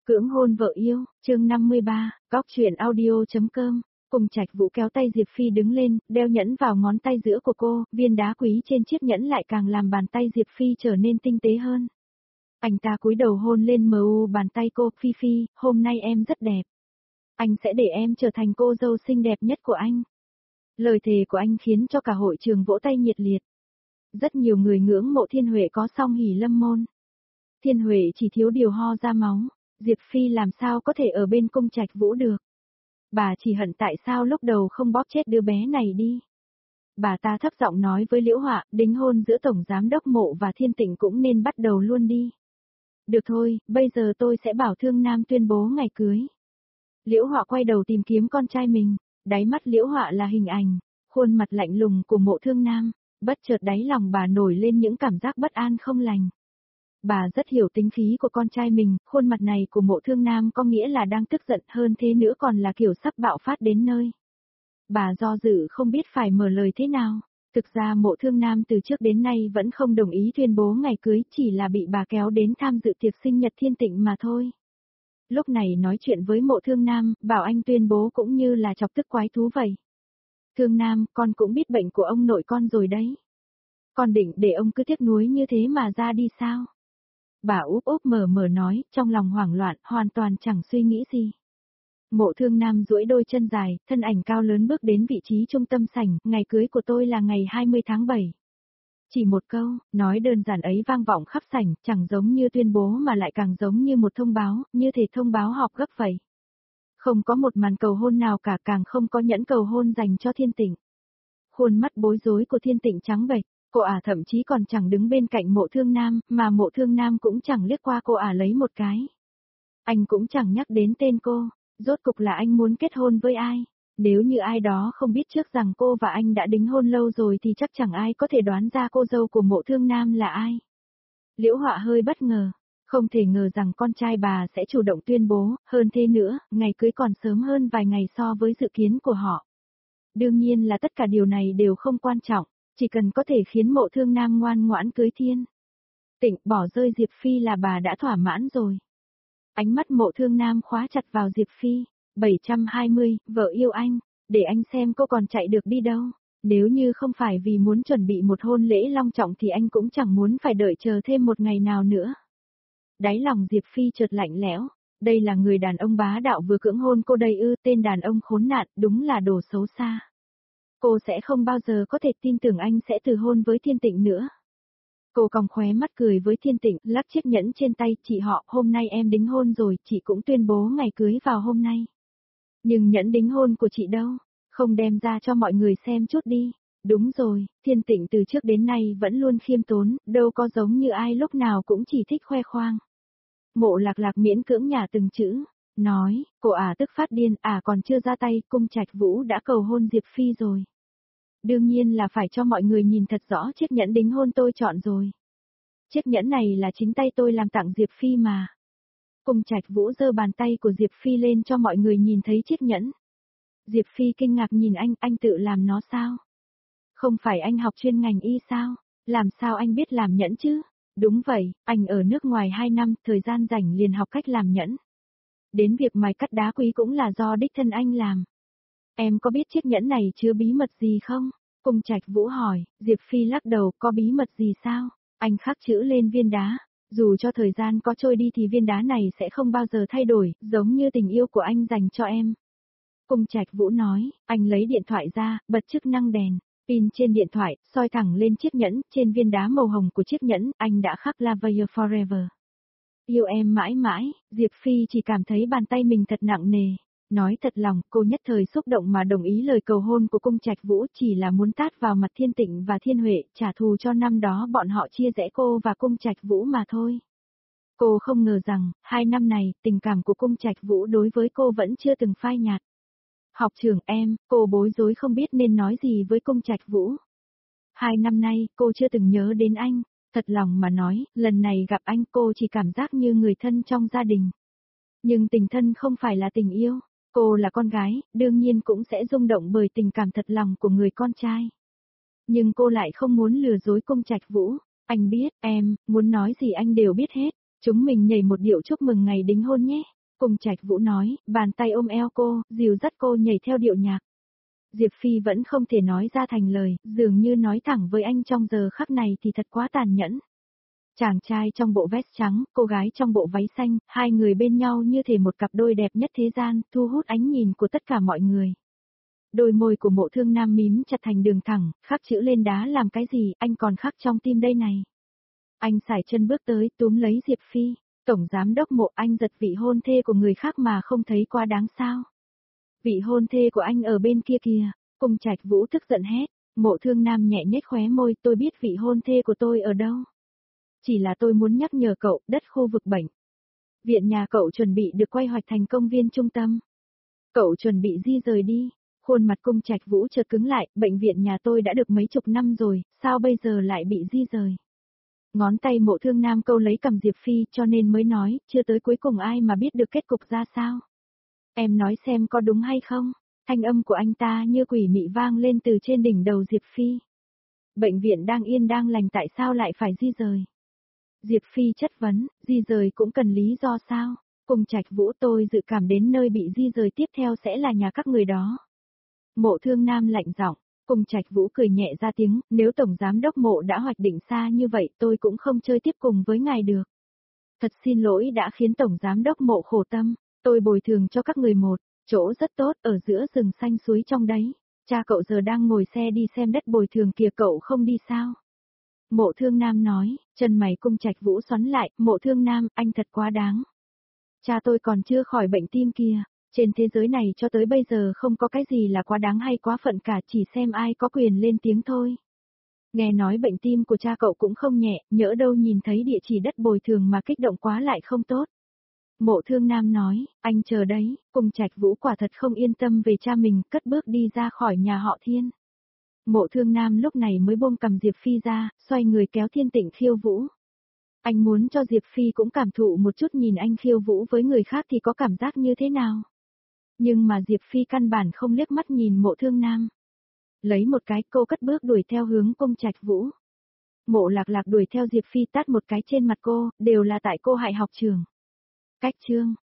Cưỡng hôn vợ yêu, chương 53, góc truyện audio.com. Cùng Trạch Vũ kéo tay Diệp Phi đứng lên, đeo nhẫn vào ngón tay giữa của cô, viên đá quý trên chiếc nhẫn lại càng làm bàn tay Diệp Phi trở nên tinh tế hơn. Anh ta cúi đầu hôn lên bàn tay cô, Phi Phi, hôm nay em rất đẹp. Anh sẽ để em trở thành cô dâu xinh đẹp nhất của anh. Lời thề của anh khiến cho cả hội trường vỗ tay nhiệt liệt. Rất nhiều người ngưỡng mộ Thiên Huệ có song hỷ lâm môn. Thiên Huệ chỉ thiếu điều ho ra máu. Diệp Phi làm sao có thể ở bên Cung Trạch Vũ được. Bà chỉ hận tại sao lúc đầu không bóp chết đứa bé này đi. Bà ta thấp giọng nói với Liễu Họa, đính hôn giữa Tổng Giám đốc Mộ và Thiên Tịnh cũng nên bắt đầu luôn đi. Được thôi, bây giờ tôi sẽ bảo Thương Nam tuyên bố ngày cưới. Liễu Họa quay đầu tìm kiếm con trai mình, đáy mắt Liễu Họa là hình ảnh, khuôn mặt lạnh lùng của Mộ Thương Nam, bất chợt đáy lòng bà nổi lên những cảm giác bất an không lành. Bà rất hiểu tính khí của con trai mình, khuôn mặt này của Mộ Thương Nam có nghĩa là đang tức giận, hơn thế nữa còn là kiểu sắp bạo phát đến nơi. Bà do dự không biết phải mở lời thế nào. Thực ra Mộ Thương Nam từ trước đến nay vẫn không đồng ý tuyên bố ngày cưới, chỉ là bị bà kéo đến tham dự tiệc sinh nhật Thiên Tịnh mà thôi. Lúc này nói chuyện với Mộ Thương Nam, bảo anh tuyên bố cũng như là chọc tức quái thú vậy. Thương Nam, con cũng biết bệnh của ông nội con rồi đấy. Con định để ông cứ tiếc nuối như thế mà ra đi sao? Bà úp úp mở nói, trong lòng hoảng loạn, hoàn toàn chẳng suy nghĩ gì. Mộ Thương Nam duỗi đôi chân dài, thân ảnh cao lớn bước đến vị trí trung tâm sảnh, ngày cưới của tôi là ngày 20 tháng 7. Chỉ một câu, nói đơn giản ấy vang vọng khắp sảnh, chẳng giống như tuyên bố mà lại càng giống như một thông báo, như thể thông báo họp gấp vậy. Không có một màn cầu hôn nào cả, càng không có nhẫn cầu hôn dành cho Thiên Tịnh. Khuôn mắt bối rối của Thiên Tịnh trắng bệch. Cô ả thậm chí còn chẳng đứng bên cạnh Mộ Thương Nam, mà Mộ Thương Nam cũng chẳng liếc qua cô ả lấy một cái. Anh cũng chẳng nhắc đến tên cô, rốt cục là anh muốn kết hôn với ai? Nếu như ai đó không biết trước rằng cô và anh đã đính hôn lâu rồi thì chắc chẳng ai có thể đoán ra cô dâu của Mộ Thương Nam là ai. Liễu Họa hơi bất ngờ, không thể ngờ rằng con trai bà sẽ chủ động tuyên bố, hơn thế nữa, ngày cưới còn sớm hơn vài ngày so với dự kiến của họ. Đương nhiên là tất cả điều này đều không quan trọng. Chỉ cần có thể khiến Mộ Thương Nam ngoan ngoãn cưới Thiên Tịnh, bỏ rơi Diệp Phi là bà đã thỏa mãn rồi. Ánh mắt Mộ Thương Nam khóa chặt vào Diệp Phi. 720, vợ yêu anh, để anh xem cô còn chạy được đi đâu. Nếu như không phải vì muốn chuẩn bị một hôn lễ long trọng thì anh cũng chẳng muốn phải đợi chờ thêm một ngày nào nữa. Đáy lòng Diệp Phi chợt lạnh lẽo. Đây là người đàn ông bá đạo vừa cưỡng hôn cô đây ư? Tên đàn ông khốn nạn, đúng là đồ xấu xa. Cô sẽ không bao giờ có thể tin tưởng anh sẽ từ hôn với Thiên Tịnh nữa. Cô cong khóe mắt cười với Thiên Tịnh, lắc chiếc nhẫn trên tay, chị họ, hôm nay em đính hôn rồi, chị cũng tuyên bố ngày cưới vào hôm nay. Nhưng nhẫn đính hôn của chị đâu, không đem ra cho mọi người xem chút đi. Đúng rồi, Thiên Tịnh từ trước đến nay vẫn luôn khiêm tốn, đâu có giống như ai lúc nào cũng chỉ thích khoe khoang. Mộ Lạc Lạc miễn cưỡng nhả từng chữ. Nói, cô ả tức phát điên, còn chưa ra tay, Cung Trạch Vũ đã cầu hôn Diệp Phi rồi. Đương nhiên là phải cho mọi người nhìn thật rõ chiếc nhẫn đính hôn tôi chọn rồi. Chiếc nhẫn này là chính tay tôi làm tặng Diệp Phi mà. Cung Trạch Vũ giơ bàn tay của Diệp Phi lên cho mọi người nhìn thấy chiếc nhẫn. Diệp Phi kinh ngạc nhìn anh tự làm nó sao? Không phải anh học chuyên ngành y sao? Làm sao anh biết làm nhẫn chứ? Đúng vậy, anh ở nước ngoài 2 năm, thời gian rảnh liền học cách làm nhẫn. Đến việc mài cắt đá quý cũng là do đích thân anh làm. Em có biết chiếc nhẫn này chứa bí mật gì không? Cung Trạch Vũ hỏi, Diệp Phi lắc đầu, có bí mật gì sao? Anh khắc chữ lên viên đá. Dù cho thời gian có trôi đi thì viên đá này sẽ không bao giờ thay đổi, giống như tình yêu của anh dành cho em. Cung Trạch Vũ nói, anh lấy điện thoại ra, bật chức năng đèn. Pin trên điện thoại, soi thẳng lên chiếc nhẫn, trên viên đá màu hồng của chiếc nhẫn, anh đã khắc Love You Forever. Yêu em mãi mãi, Diệp Phi chỉ cảm thấy bàn tay mình thật nặng nề. Nói thật lòng, cô nhất thời xúc động mà đồng ý lời cầu hôn của Cung Trạch Vũ, chỉ là muốn tát vào mặt Thiên Tịnh và Thiên Huệ, trả thù cho năm đó bọn họ chia rẽ cô và Cung Trạch Vũ mà thôi. Cô không ngờ rằng, 2 năm này, tình cảm của Cung Trạch Vũ đối với cô vẫn chưa từng phai nhạt. Học trưởng em, cô bối rối không biết nên nói gì với Cung Trạch Vũ. 2 năm nay, cô chưa từng nhớ đến anh. Thật lòng mà nói, lần này gặp anh cô chỉ cảm giác như người thân trong gia đình. Nhưng tình thân không phải là tình yêu. Cô là con gái, đương nhiên cũng sẽ rung động bởi tình cảm thật lòng của người con trai. Nhưng cô lại không muốn lừa dối Cung Trạch Vũ. Anh biết, em, muốn nói gì anh đều biết hết. Chúng mình nhảy một điệu chúc mừng ngày đính hôn nhé. Cùng Trạch Vũ nói, bàn tay ôm eo cô, dìu dắt cô nhảy theo điệu nhạc. Diệp Phi vẫn không thể nói ra thành lời, dường như nói thẳng với anh trong giờ khắc này thì thật quá tàn nhẫn. Chàng trai trong bộ vest trắng, cô gái trong bộ váy xanh, hai người bên nhau như thể một cặp đôi đẹp nhất thế gian, thu hút ánh nhìn của tất cả mọi người. Đôi môi của Mộ Thương Nam mím chặt thành đường thẳng, khắc chữ lên đá làm cái gì, anh còn khắc trong tim đây này. Anh sải chân bước tới, túm lấy Diệp Phi. Tổng giám đốc Mộ, anh giật vị hôn thê của người khác mà không thấy quá đáng sao. Vị hôn thê của anh ở bên kia kìa. Cùng Trạch Vũ tức giận hét. Mộ Thương Nam nhẹ nhếch khóe môi, tôi biết vị hôn thê của tôi ở đâu. Chỉ là tôi muốn nhắc nhở cậu, đất khu vực bệnh. Viện nhà cậu chuẩn bị được quay hoạch thành công viên trung tâm. Cậu chuẩn bị di rời đi. Khuôn mặt Cung Trạch Vũ chợt cứng lại, bệnh viện nhà tôi đã được mấy chục năm rồi, sao bây giờ lại bị di rời? Ngón tay Mộ Thương Nam câu lấy cằm Diệp Phi cho nên mới nói, chưa tới cuối cùng ai mà biết được kết cục ra sao. Em nói xem có đúng hay không? Thanh âm của anh ta như quỷ mị vang lên từ trên đỉnh đầu Diệp Phi. Bệnh viện đang yên đang lành tại sao lại phải di rời? Diệp Phi chất vấn, di rời cũng cần lý do sao? Cùng Trạch Vũ, tôi dự cảm đến nơi bị di rời tiếp theo sẽ là nhà các người đó. Mộ Thương Nam lạnh giọng. Cùng Trạch Vũ cười nhẹ ra tiếng, nếu Tổng Giám đốc Mộ đã hoạch định xa như vậy tôi cũng không chơi tiếp cùng với ngài được. Thật xin lỗi đã khiến Tổng Giám đốc Mộ khổ tâm, tôi bồi thường cho các người một chỗ rất tốt ở giữa rừng xanh suối trong đấy. Cha cậu giờ đang ngồi xe đi xem đất bồi thường kìa, cậu không đi sao? Mộ Thương Nam nói, chân mày Cung Trạch Vũ xoắn lại, Mộ Thương Nam, anh thật quá đáng. Cha tôi còn chưa khỏi bệnh tim kìa. Trên thế giới này cho tới bây giờ không có cái gì là quá đáng hay quá phận cả, chỉ xem ai có quyền lên tiếng thôi. Nghe nói bệnh tim của cha cậu cũng không nhẹ, nhỡ đâu nhìn thấy địa chỉ đất bồi thường mà kích động quá lại không tốt. Mộ Thương Nam nói, anh chờ đấy, Cùng Trạch Vũ quả thật không yên tâm về cha mình, cất bước đi ra khỏi nhà họ Thiên. Mộ Thương Nam lúc này mới buông cầm Diệp Phi ra, xoay người kéo Thiên Tịnh khiêu vũ. Anh muốn cho Diệp Phi cũng cảm thụ một chút nhìn anh khiêu vũ với người khác thì có cảm giác như thế nào. Nhưng mà Diệp Phi căn bản không liếc mắt nhìn Mộ Thương Nam. Lấy một cái cô cất bước đuổi theo hướng Cung Trạch Vũ. Mộ Lạc Lạc đuổi theo Diệp Phi tát một cái trên mặt cô, đều là tại cô hại học trường. Cách chương